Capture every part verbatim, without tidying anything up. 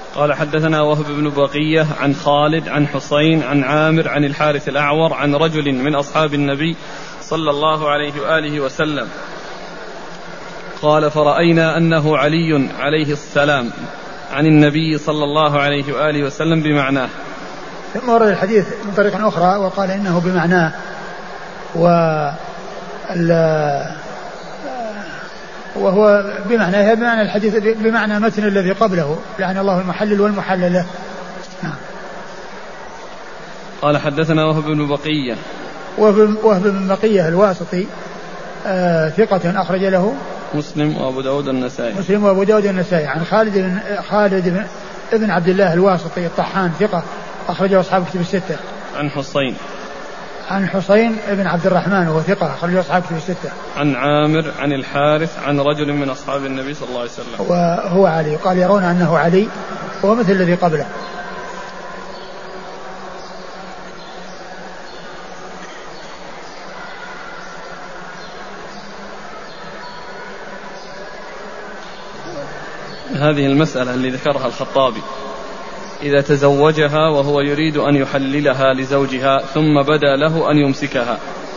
قال حدثنا وهب بن بقية عن خالد عن حسين عن عامر عن الحارث الأعور عن رجل من أصحاب النبي صلى الله عليه وآله وسلم قال فرأينا أنه علي عليه السلام عن النبي صلى الله عليه وآله وسلم بمعناه. ثم ورد الحديث من طريق أخرى وقال إنه بمعناه، وهو بمعنى بمعنى الحديث بمعنى متن الذي قبله، لعن الله المحلل والمحلل له. قال حدثنا وهب بن بقية وهب بن بقية الواسطي آه ثقة أخرج له مسلم وأبو داود النسائي مسلم وأبو داود النسائي عن خالد بن خالد بن ابن عبد الله الواسطي الطحان ثقة أخرجه أصحاب كتب الستة. عن حسين عن حسين بن عبد الرحمن وهو ثقة أخرجه أصحاب كتب الستة. عن عامر عن الحارث عن رجل من أصحاب النبي صلى الله عليه وسلم وهو علي، قال يرون أنه علي وهو مثل الذي قبله. هذه المسألة اللي ذكرها الخطابي إذا تزوجها وهو يريد أن يحللها لزوجها ثم بدا له أن يمسكها،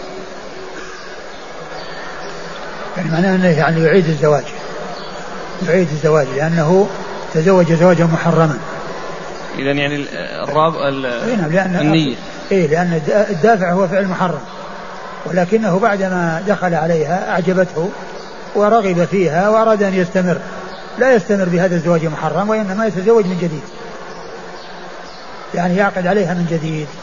يعني معناه أنه يعني يعيد الزواج يعيد الزواج لأنه تزوج زواجا محرما. إذن يعني الراب لأن النية إيه لأن الدافع هو فعل محرم، ولكنه بعدما دخل عليها أعجبته ورغب فيها وأراد أن يستمر، لا يستمر بهذا الزواج المحرم وإنما يتزوج من جديد، يعني يعقد عليها من جديد.